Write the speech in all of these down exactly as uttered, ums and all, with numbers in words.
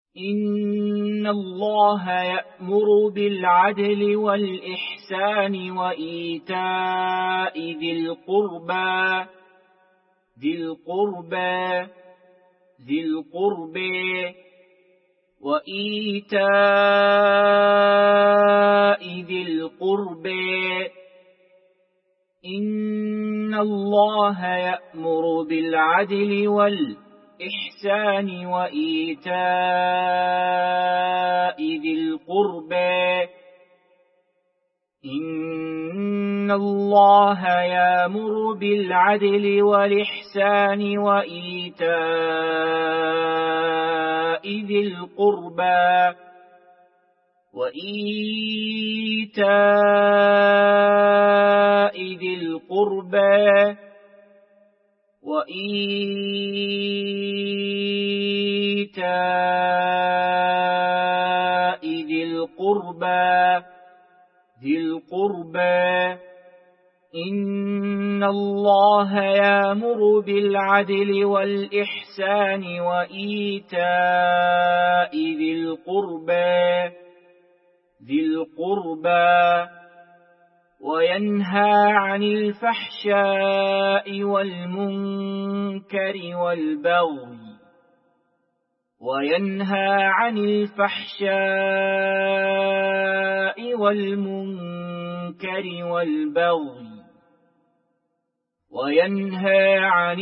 إن الله يأمر بالعدل والإحسان وإيتاء ذي القربى ذي القربى ذي القربى وإيتاء ذي القربى إن الله يأمر بالعدل والإحسان وإيتاء ذي القربى إن الله يأمر بالعدل والإحسان وإيتاء ذي القربى وإيتاء ذي القربى وإيتاء ذي القربى ذي القربى إن الله يأمر بالعدل والإحسان وإيتاء ذي القربى ذي القربى وينهى عن الفحشاء والمنكر والبغي وينهى عن الفحشاء والمنكر والبغي وينهى عن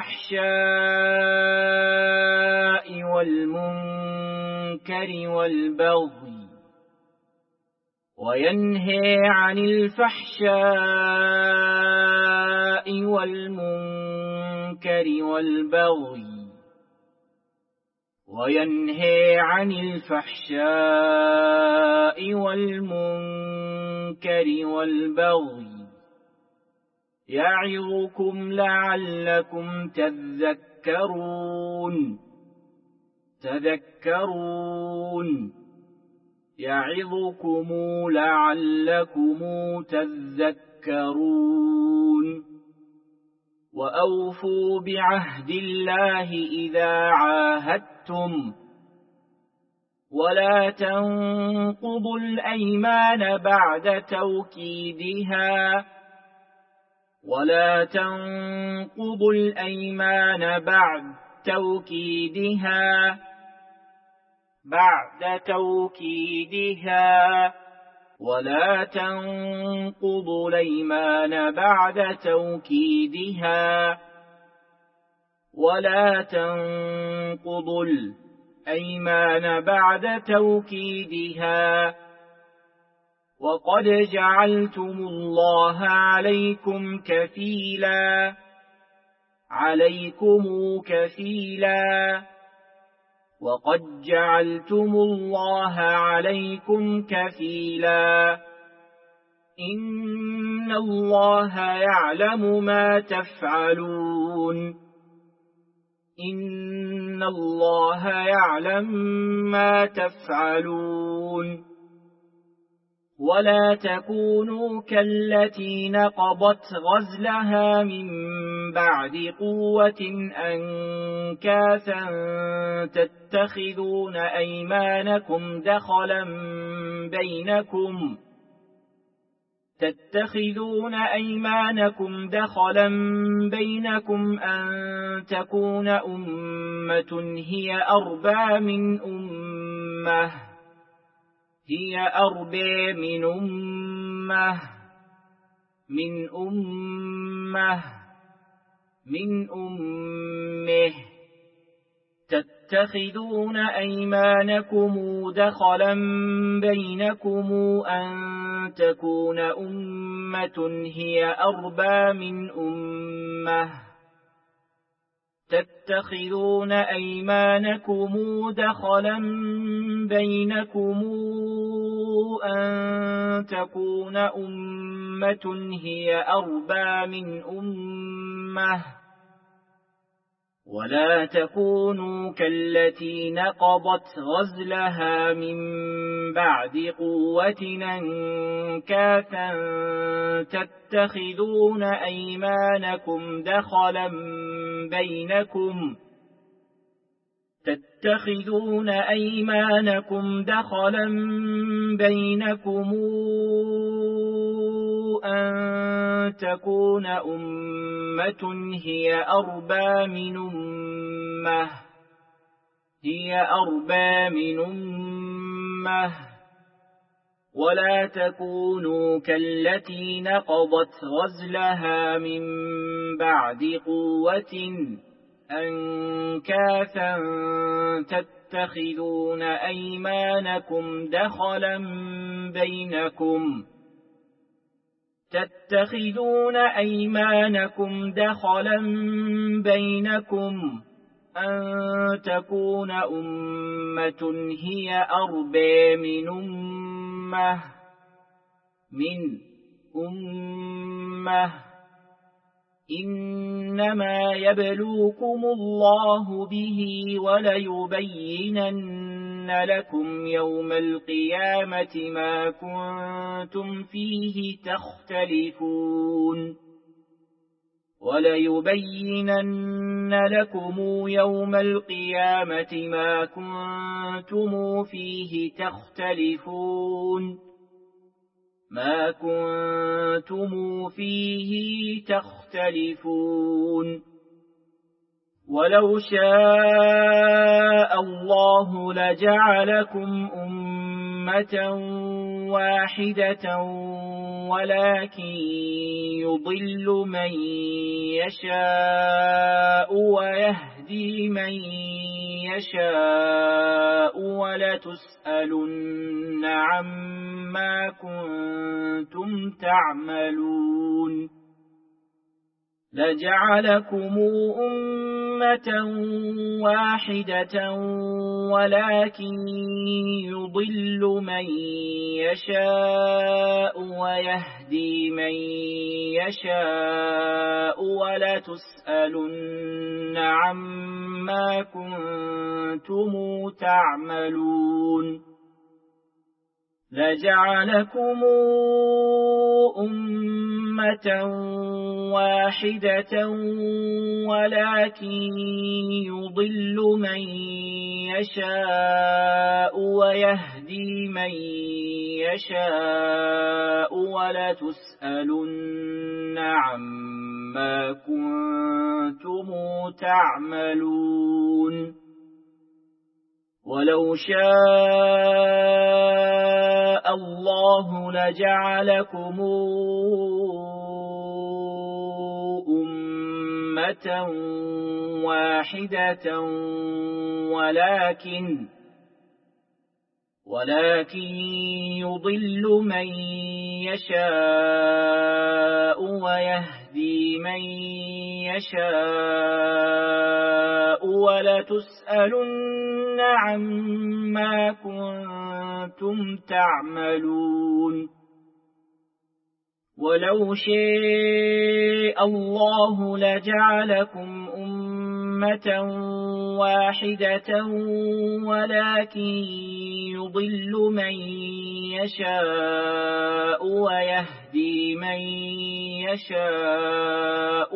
الفحشاء والمنكر والبغي وينهى عن الفحشاء والمنكر والبغي وينهى عن الفحشاء والمنكر والبغي يعظكم لعلكم تذكرون تذكرون يعظكم لعلكم تذكرون وأوفوا بعهد الله إذا عاهدتم ولا تنقضوا الأيمان بعد توكيدها ولا تنقضوا الأيمان بعد توكيدها بعد توكيدها ولا تنقضوا الأيمان بعد توكيدها ولا تنقضوا الأيمان بعد توكيدها وقد جعلتم الله عليكم كفيلا عليكم كفيلا وقد جعلتم الله عليكم كفيلا إن الله يعلم ما تفعلون إن الله يعلم ما تفعلون ولا تكونوا كالتي نقضت غزلها من بعد قوة أنكاثا تتخذون أيمانكم دخلا بينكم تتخذون أيمانكم دخلا بينكم أن تكون أمة هي أربى من أمة هي أربى من أمة من أمة من أمه تتخذون أيمانكم دخلا بينكم أن تكون أمة هي أربى من أمة تتخذون أيمانكم دخلا بينكم أن تكون أمة هي أربى من أمة ولا تكونوا كالتي نقضت غزلها من بعد قوة أنكاثا تتخذون أيمانكم دخلا بينكم تتخذون أيمانكم دخلا بينكم أن تكون أمة هي أربى من أمة هي أربى من أمة ولا تكونوا كالتي نقضت غزلها من بعد قوة أنكاثا تتخذون أيمانكم دخلا بينكم تتخذون أيمانكم دخلا بينكم أن تكون أمة هي أربى من أمة من أمة إنما يبلوكم الله به وليبينن لكم يوم القيامة ما كنتم فيه تختلفون وليبينن لكم يوم القيامة ما كنتم فيه تختلفون ما كنتم فيه تختلفون ولو شاء الله لجعلكم أمة واحدة ولكن يضل من يشاء ويهدي من يشاء ولتسألن عما كنتم تعملون لجعلكم أمة واحدة ولكن يضل من يشاء ويهدي من يشاء ولتسألن عما كنتم تعملون لجعلكم أمة واحدة ولكن يضل من يشاء ويهدي من يشاء ولتسألن عما كنتم تعملون ولو شاء الله لجعلكم أمة واحدة ولكن ولكن يضل من يشاء ويهدي من يشاء ولتسألن عما كنتم تعملون ولو شاء الله لجعلكم أمة واحدة ولكن يضل من يشاء ويهدي من يشاء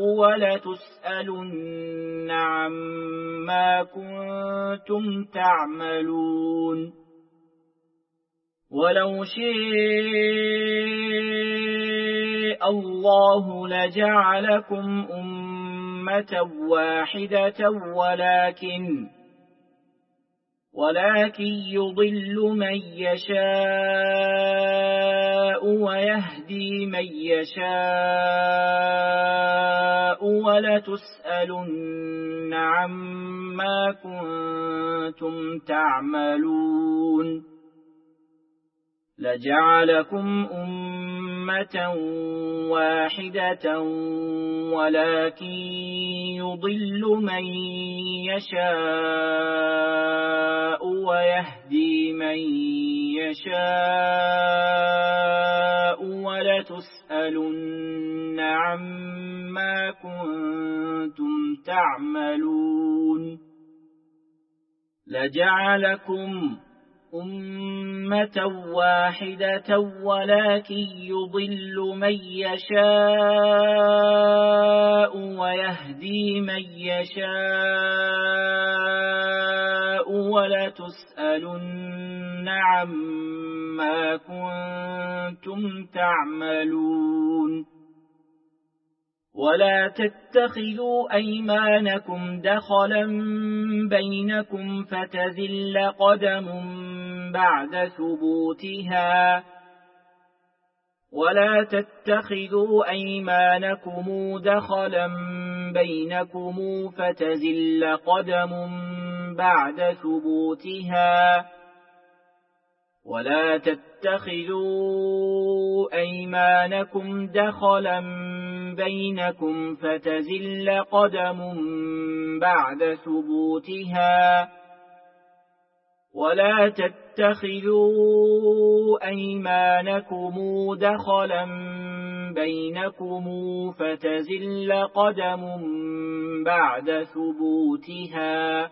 ولتسألن عما كنتم تعملون ولو شاء الله لجعلكم أمة واحدة ولكن ولكن يضل من يشاء ويهدي من يشاء ولتسألن عما كنتم تعملون لجعلكم أمة واحدة ولكن يضل من يشاء ويهدي من يشاء ولتسألن عما كنتم تعملون لجعلكم أمة واحدة ولكن يضل من يشاء ويهدي من يشاء ولتسألن عما كنتم تعملون ولا تتخذوا أيمانكم دخلا بينكم فتزل قدم بعد ثبوتها ولا تتخذوا أيمانكم دخلا بينكم فتزل قدم بعد ثبوتها ولا تتخذوا أيمانكم دخلا بينكم فتزل قدم بعد ثبوتها ولا تتخذوا أيمانكم دخلا بينكم فتزل قدم بعد ثبوتها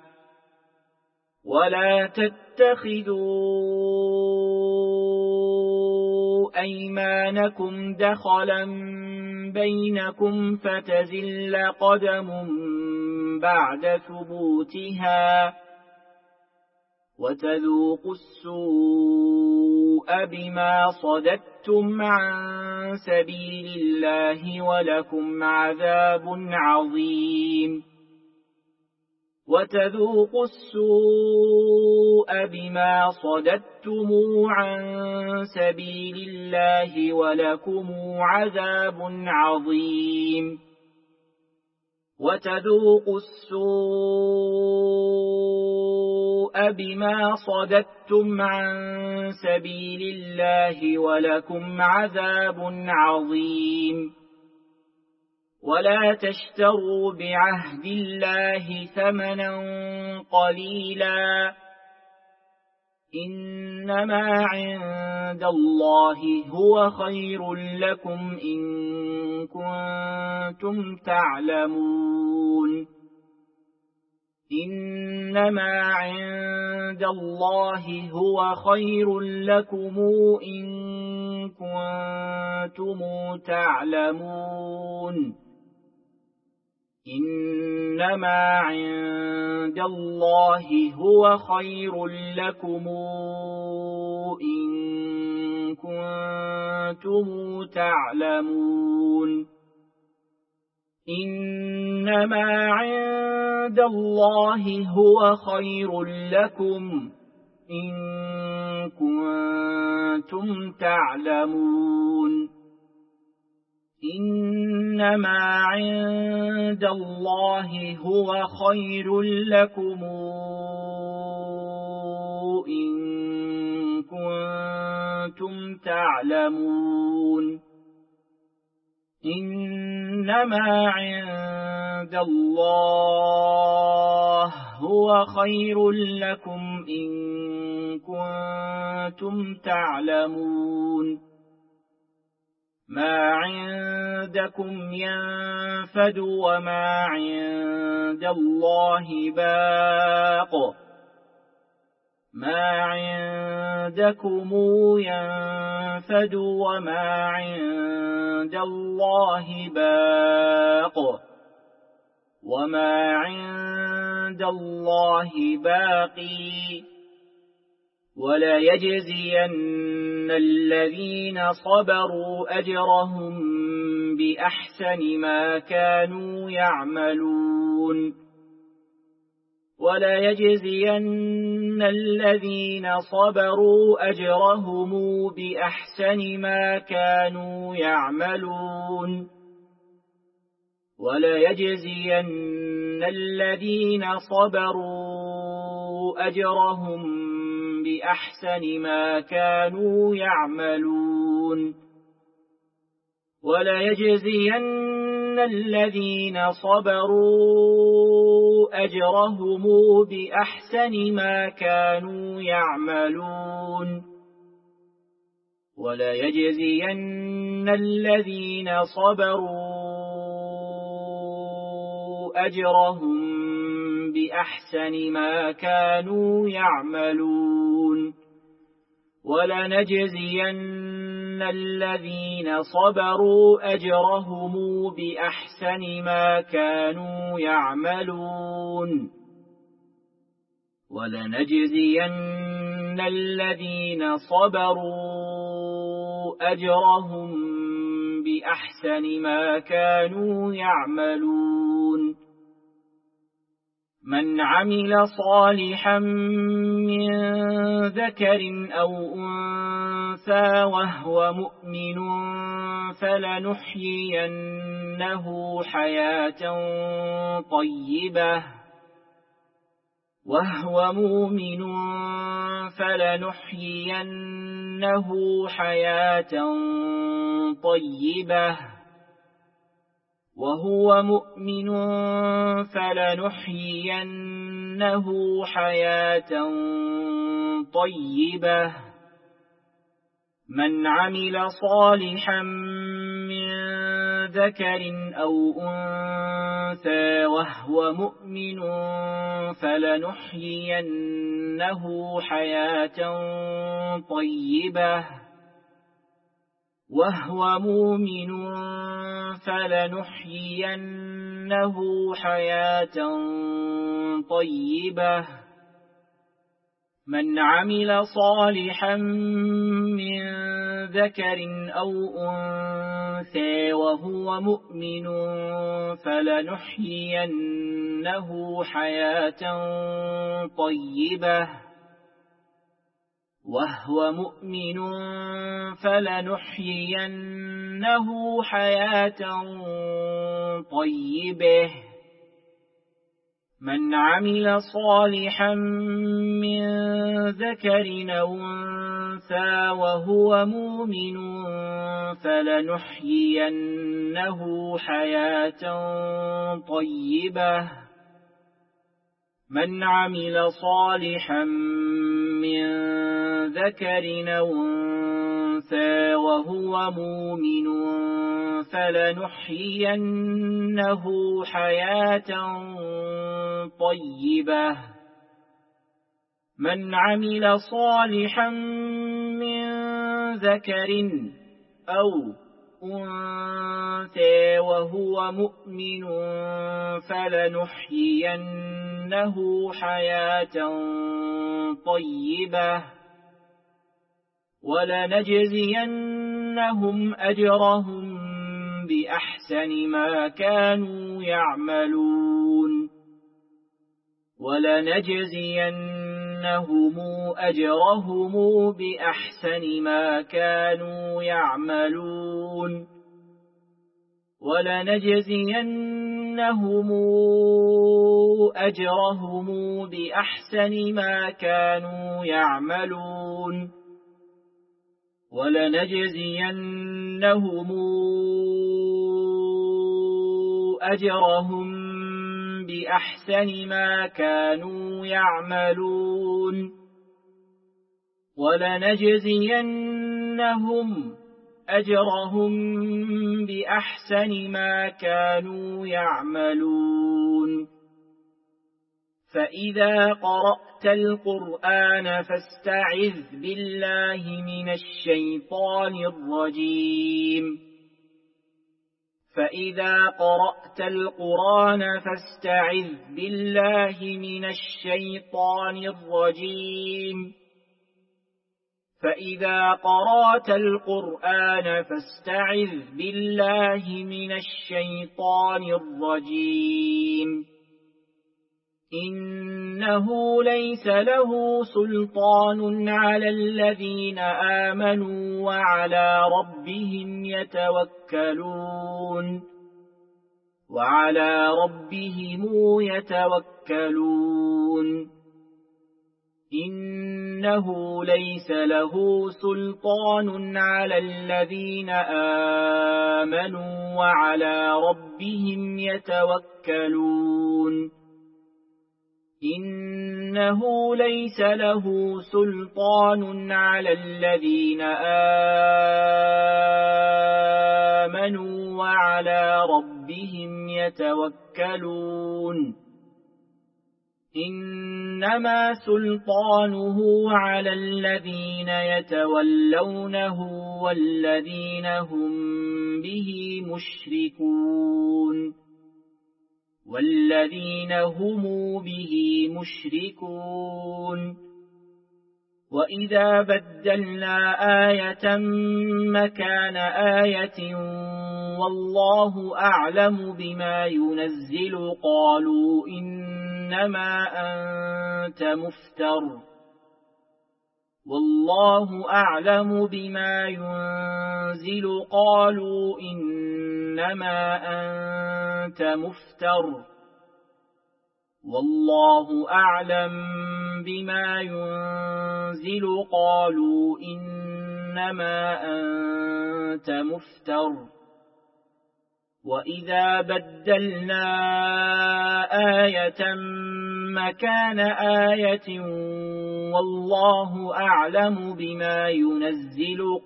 ولا تتخذوا أيمانكم دخلا بينكم فتزل قدم بعد ثبوتها وتذوقوا السوء بما صددتم عن سبيل الله ولكم عذاب عظيم وتذوقوا السوء بما صددتم عن سبيل الله ولكم عذاب عظيم وتذوقوا السوء بما صددتم عن سبيل الله ولكم عذاب عظيم ولا تشتروا بعهد الله ثمنا قليلا إنما عند الله هو خير لكم إن كنتم تعلمون إنما عند الله هو خير لكم إن كنتم تعلمون إنما عند الله هو خير لكم إن كنتم تعلمون إنما عند الله هو خير لكم إن كنتم تعلمون إنما عند الله هو خير لكم إن كنتم تعلمون إنما عند الله هو خير لكم إن كنتم تعلمون ما عندكم ينفد وما عند الله باق ما عندكم ينفد وما عند الله باق وما عند الله باقي ولا يجزين الذين صبروا أجرهم بأحسن ما كانوا يعملون ولا يجزين الذين صبروا أجرهم بأحسن ما كانوا يعملون ولا يجزين الذين صبروا أجرهم بأحسن ما كانوا يعملون ولا يجزين الذين صبروا أجرهم بأحسن ما كانوا يعملون ولا يجزين الذين صبروا أجرهم بأحسن ما كانوا يعملون ولنجزين الذين صبروا أجرهم بأحسن ما كانوا يعملون ولنجزين الذين صبروا أجرهم بأحسن ما كانوا يعملون من عمل صالحا من ذكر أو أنثى وهو مؤمن فلنحيينه حياة طيبة وهو مؤمن فلنحيينه حياة طيبة وهو مؤمن فلنحيينه حياة طيبة من عمل صالحا من ذكر أو أنثى وهو مؤمن فلنحيينه حياة طيبة وهو مؤمن فلنحيينه حياة طيبة من عمل صالحا من ذكر أو أنثى وهو مؤمن فلنحيينه حياة طيبة وهو مؤمن فلنحيينه حياة طيبة من عمل صالحا من ذكر أو أنثى وهو مؤمن فلنحيينه حياة طيبة من عمل صالحا من ذكر أو أنثى وهو مؤمن فلنحيينه حياة طيبة من عمل صالحا من ذكر أو أنثى وهو مؤمن فلنحيينه حياة طيبة ولنجزينهم أجرهم بأحسن ما كانوا يعملون ولنجزينهم أجرهم بأحسن ما كانوا يعملون ولنجزينهم أجرهم بأحسن ما كانوا يعملون ولنجزينهم أجرهم بأحسن ما كانوا يعملون ولنجزينهم أجرهم بأحسن ما كانوا يعملون فإذا قرأت القرآن فاستعذ بالله من الشيطان الرجيم فإذا قرأت القرآن فاستعذ بالله من الشيطان الرجيم فإذا قرأت القرآن فاستعذ بالله من الشيطان الرجيم إنه ليس له سلطان على الذين آمنوا وعلى ربهم يتوكلون وعلى ربهم يتوكلون إنه ليس له سلطان على الذين آمنوا وعلى ربهم يتوكلون إنه ليس له سلطان على الذين آمنوا وعلى ربهم يتوكلون إنما سلطانه على الذين يتولونه والذين هم به مشركون والذين هم به مشركون وإذا بدلنا آية مكان آية والله أعلم بما ينزل قالوا إنما أنت مفتر والله أعلم بما ينزل قالوا إنما أنت مفتر والله أعلم بما ينزل قالوا إنما أنت مفتر وإذا بدلنا آية مكان آية والله أعلم بما ينزل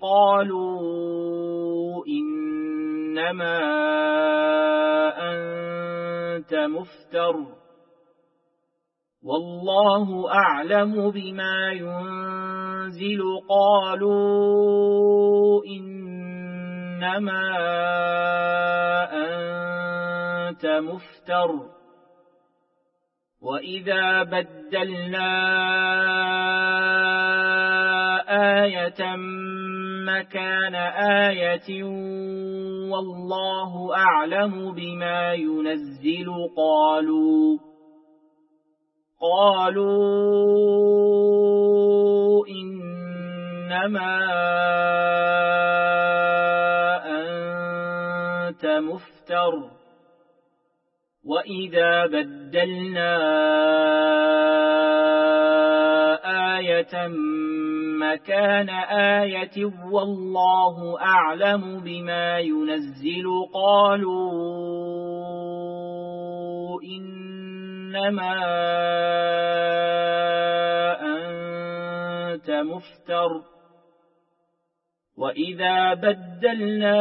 قالوا إنما أنت مفتر والله أعلم بما ينزل قالوا إنما أنت مفتر وإذا بدلنا آية مكان آية والله أعلم بما ينزل قالوا قالوا إنما أنت مفتر وإذا بدلنا آية مكان آية والله أعلم بما ينزل قالوا إنما أنت مفتر وإذا بدلنا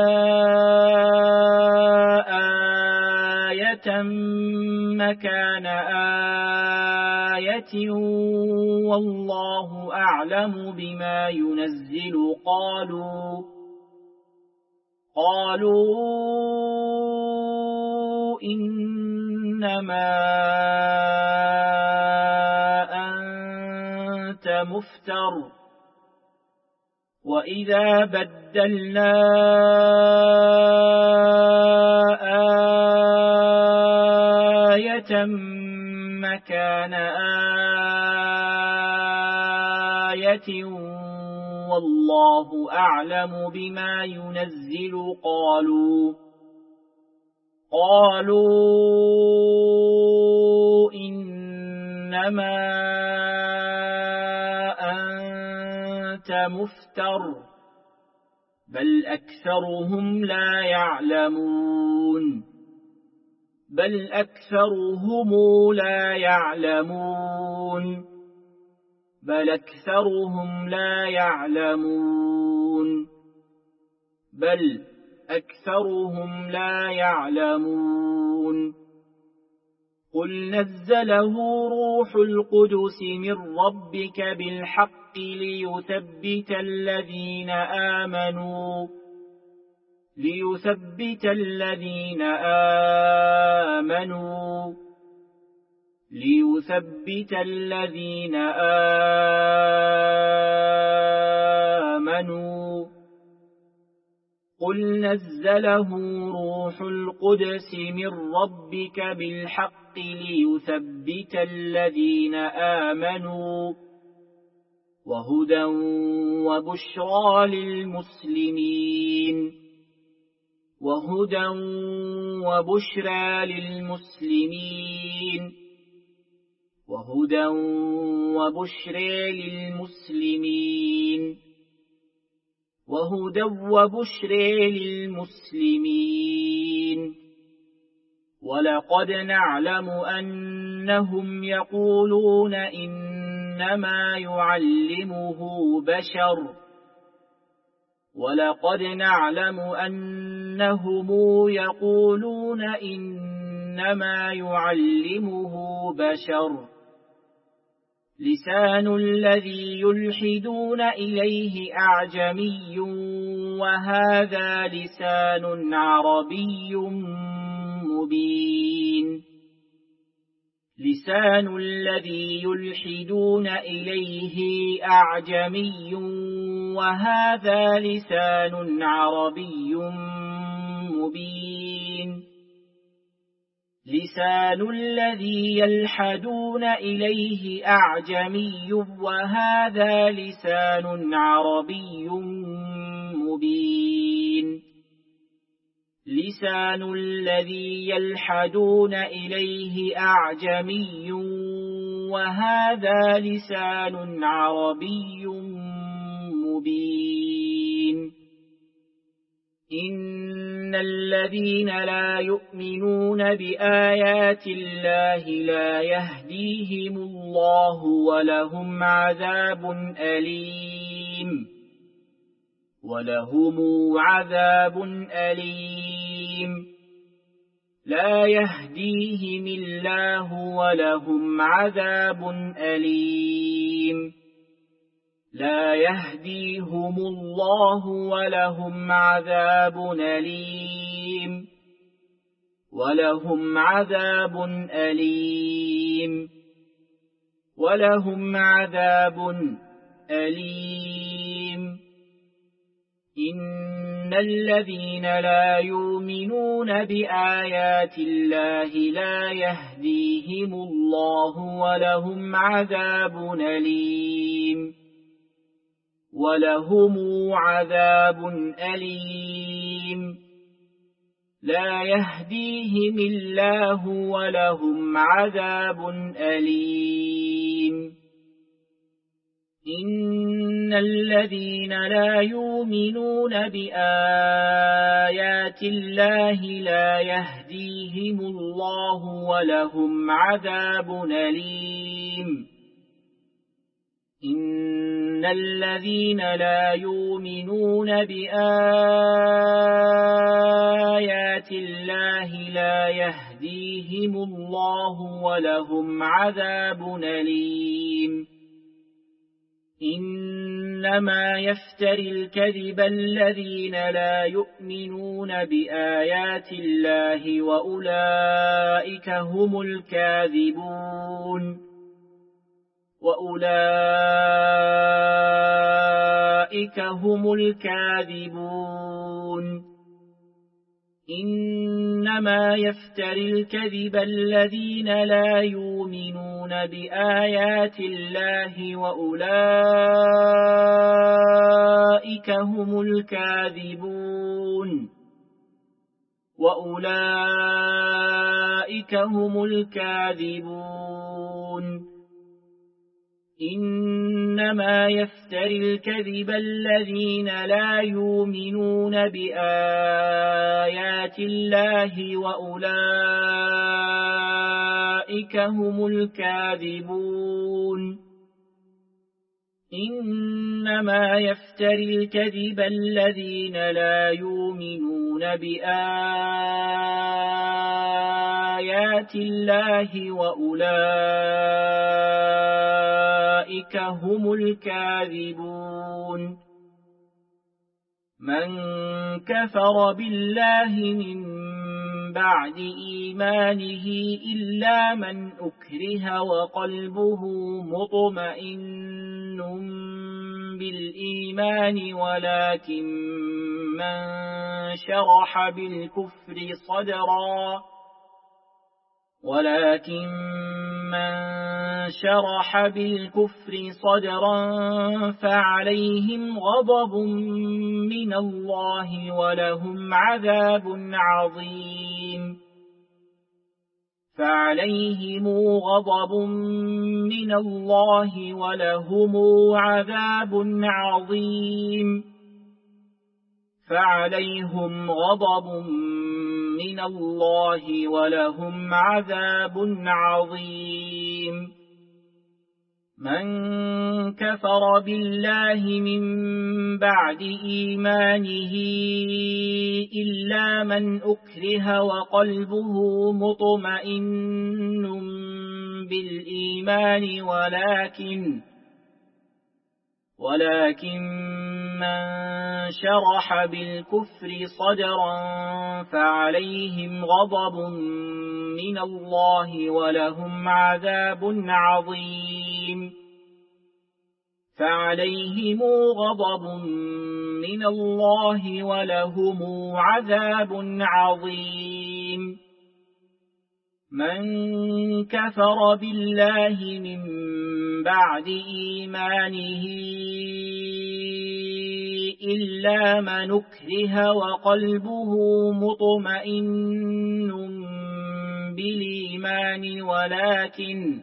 آية مكان آية والله أعلم بما ينزل قالوا قالوا إنما أنت مفتر وإذا بدلنا آية مكان آية والله أعلم بما ينزل قالوا قالوا إنما أنت مفتر بل أكثرهم لا يعلمون بل أكثرهم لا يعلمون بل أكثرهم لا يعلمون بل أكثرهم لا يعلمون قل نزله روح القدس من ربك بالحق ليثبت الذين آمنوا ليثبت الذين آمنوا ليثبت الذين آمنوا قل نزله روح القدس من ربك بالحق ليثبت الذين آمنوا وهدى وبشرى للمسلمين وهدى وبشرى للمسلمين وهدى وبشرى للمسلمين وهدى وبشرى للمسلمين ولقد نعلم أنهم يقولون إنما يعلمه بشر ولقد نعلم أنهم يقولون إنما يعلمه بشر لسان الذي يلحدون إليه أعجمي وهذا لسان عربي مبين لسان الذي يلحدون إليه أعجمي وهذا لسان عربي مبين لسان الذي يلحدون إليه أعجمي وهذا لسان عربي مبين لسان الذي يلحدون إليه أعجمي وهذا لسان عربي مبين إن الذين لا يؤمنون بآيات الله لا يهديهم الله ولهم عذاب أليم ولهم عذاب أليم لا يهديهم الله ولهم عذاب أليم لا يهديهم الله ولهم عذاب أليم ولهم عذاب أليم ولهم عذاب أليم إن الذين لا يؤمنون بآيات الله لا يهديهم الله ولهم عذاب أليم ولهم عذاب أليم لا يهديهم الله ولهم عذاب أليم إن الذين لا يؤمنون بآيات الله لا يهديهم الله ولهم عذاب أليم إن الذين لا يؤمنون بآيات الله لا يهديهم الله ولهم عذاب أليم إنما يفتري الكذب الذين لا يؤمنون بآيات الله وأولئك هم الكاذبون وأولئك هم الكاذبون إنما يفتري الكذب الذين لا يؤمنون بآيات الله وأولئك هم الكاذبون وأولئك هم الكاذبون إنما يفتري الكذب الذين لا يؤمنون بآيات الله وأولئك هم الكاذبون إنما يفتري الكذب الذين لا يؤمنون بآيات الله وأولئك هم الكاذبون من كفر بالله من بعد إيمانه إلا من أكره وقلبه مطمئن بالإيمان ولكن من شرح بالكفر صدرا ولكن من شرح بالكفر صدرا فعليهم غضب من الله ولهم عذاب عظيم فعليهم غضب من الله ولهم عذاب عظيم فعليهم غضب من الله ولهم عذاب عظيم من كفر بالله من بعد إيمانه إلا من أكره وقلبه مطمئن بالإيمان ولكن ولكن من شرح بالكفر صدرا فعليهم غضب من الله ولهم عذاب عظيم فعليهم غضب من الله ولهم عذاب عظيم من كفر بالله من بعد إيمانه إلا من أكره وقلبه مطمئن بالإيمان ولكن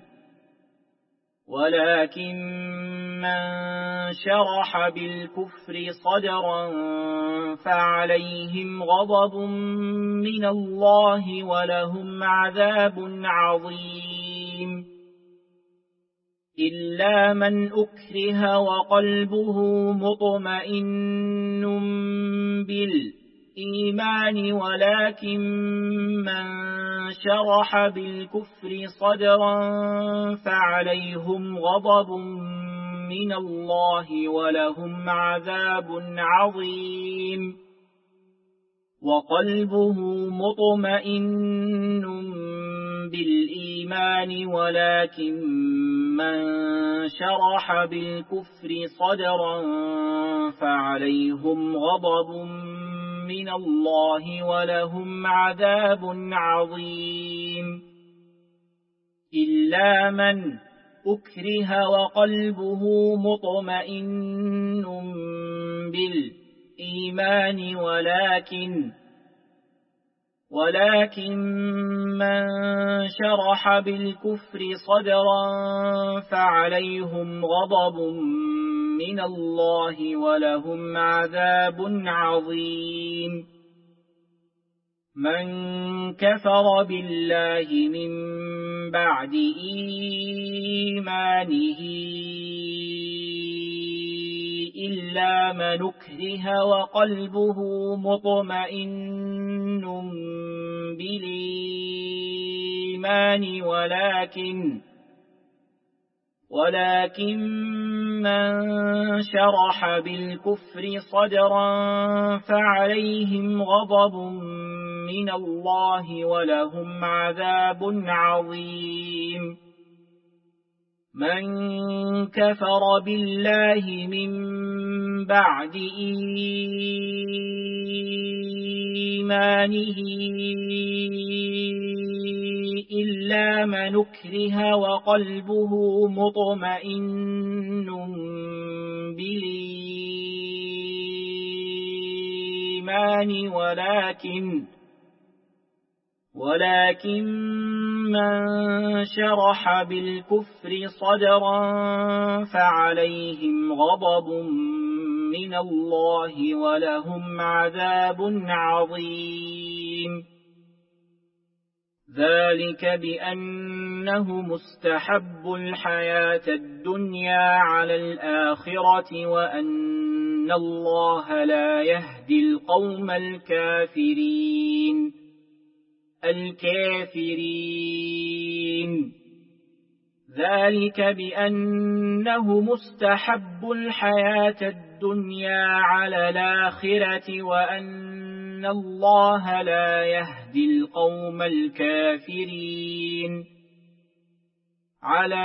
ولكن من شرح بالكفر صدرا فعليهم غضب من الله ولهم عذاب عظيم إلا من أكره وقلبه مطمئن بالإيمان ولكن من شرح بالكفر صدرا فعليهم غضب من الله ولهم عذاب عظيم وقلبه مطمئن بالإيمان ولكن من شرح بالكفر صدرا فعليهم غضب من الله ولهم عذاب عظيم إلا من أكره وقلبه مطمئن بالإيمان ولكن ولكن من شرح بالكفر صدرا فعليهم غضب من الله ولهم عذاب عظيم من كفر بالله من بعد إيمانه إلا من أكره وقلبه مطمئن بالإيمان ولكن ولكن من شرح بالكفر صدرا فعليهم غضب من الله ولهم عذاب عظيم من كفر بالله من بعد إيمانه إلا من أكره وقلبه مطمئن بالإيمان ولكن ولكن من شرح بالكفر صدرا فعليهم غضب من الله ولهم عذاب عظيم ذلك بأنه مستحب الحياة الدنيا على الآخرة وأن الله لا يهدي القوم الكافرين الكافرين ذلك بأنه مستحب الحياة الدنيا على الآخرة وأن الله لا يهدي القوم الكافرين على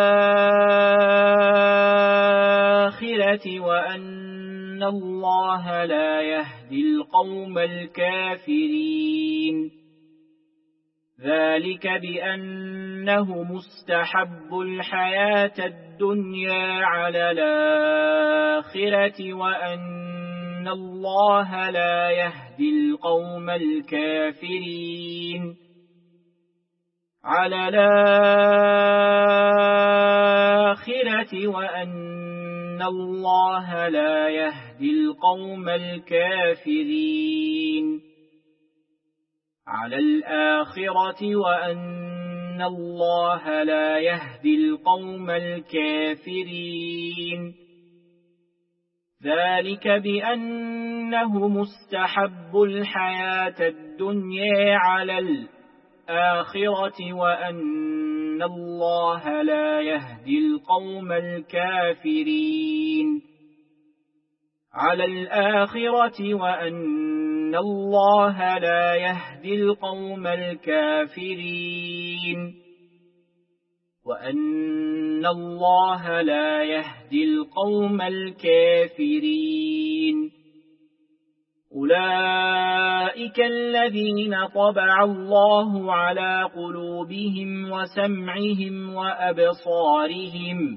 الآخرة وأن الله لا يهدي القوم الكافرين ذلك بأنه مستحب الحياة الدنيا على الآخرة وأن الله لا يهدي القوم الكافرين على الآخرة وأن الله لا يهدي القوم الكافرين على الآخرة وأن الله لا يهدي القوم الكافرين ذلك بأنه مستحب الحياة الدنيا على الآخرة وأن الله لا يهدي القوم الكافرين على الآخرة وأن الله لا يهدي القوم الكافرين وأن الله لا يهدي القوم الكافرين أولئك الذين طبع الله على قلوبهم وسمعهم وأبصارهم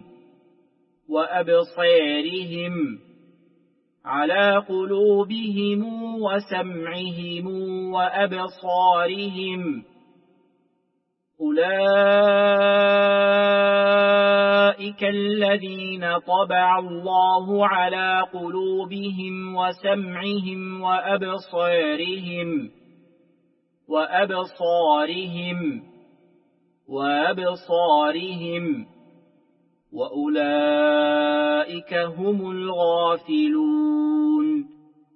وأبصارهم على قلوبهم وسمعهم وأبصارهم أولئك الذين طبع الله على قلوبهم وسمعهم وأبصارهم وأبصارهم وأبصارهم وأولئك هم الغافلون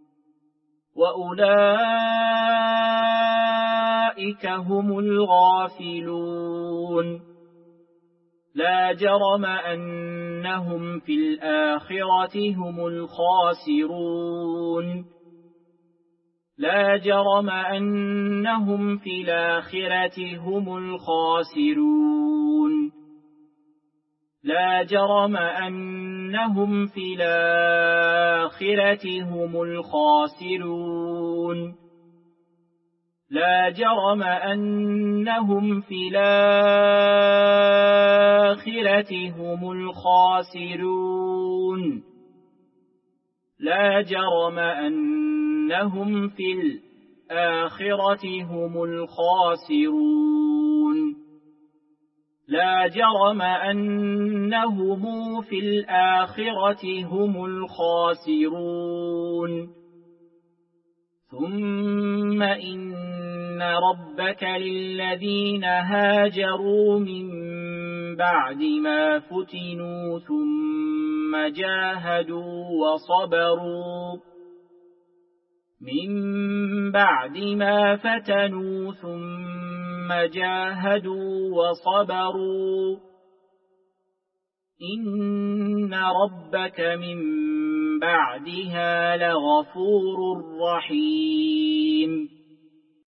وأولئك هم الغافلون لا جرم أنهم في الآخرة هم الخاسرون لا جرم أنهم في الآخرة هم الخاسرون لا جرم أنهم في الآخرة هم الخاسرون لا جرم أنهم في الآخرة هم الخاسرون لا جرم أنهم في الآخرة هم الخاسرون لا جرم أنهم في الآخرة هم الخاسرون ثم إن ربك للذين هاجروا من بعد ما فتنوا ثم جاهدوا وصبروا من بعد ما فتنوا ثم جاهدوا وصبروا إن ربك من بعدها لغفور رحيم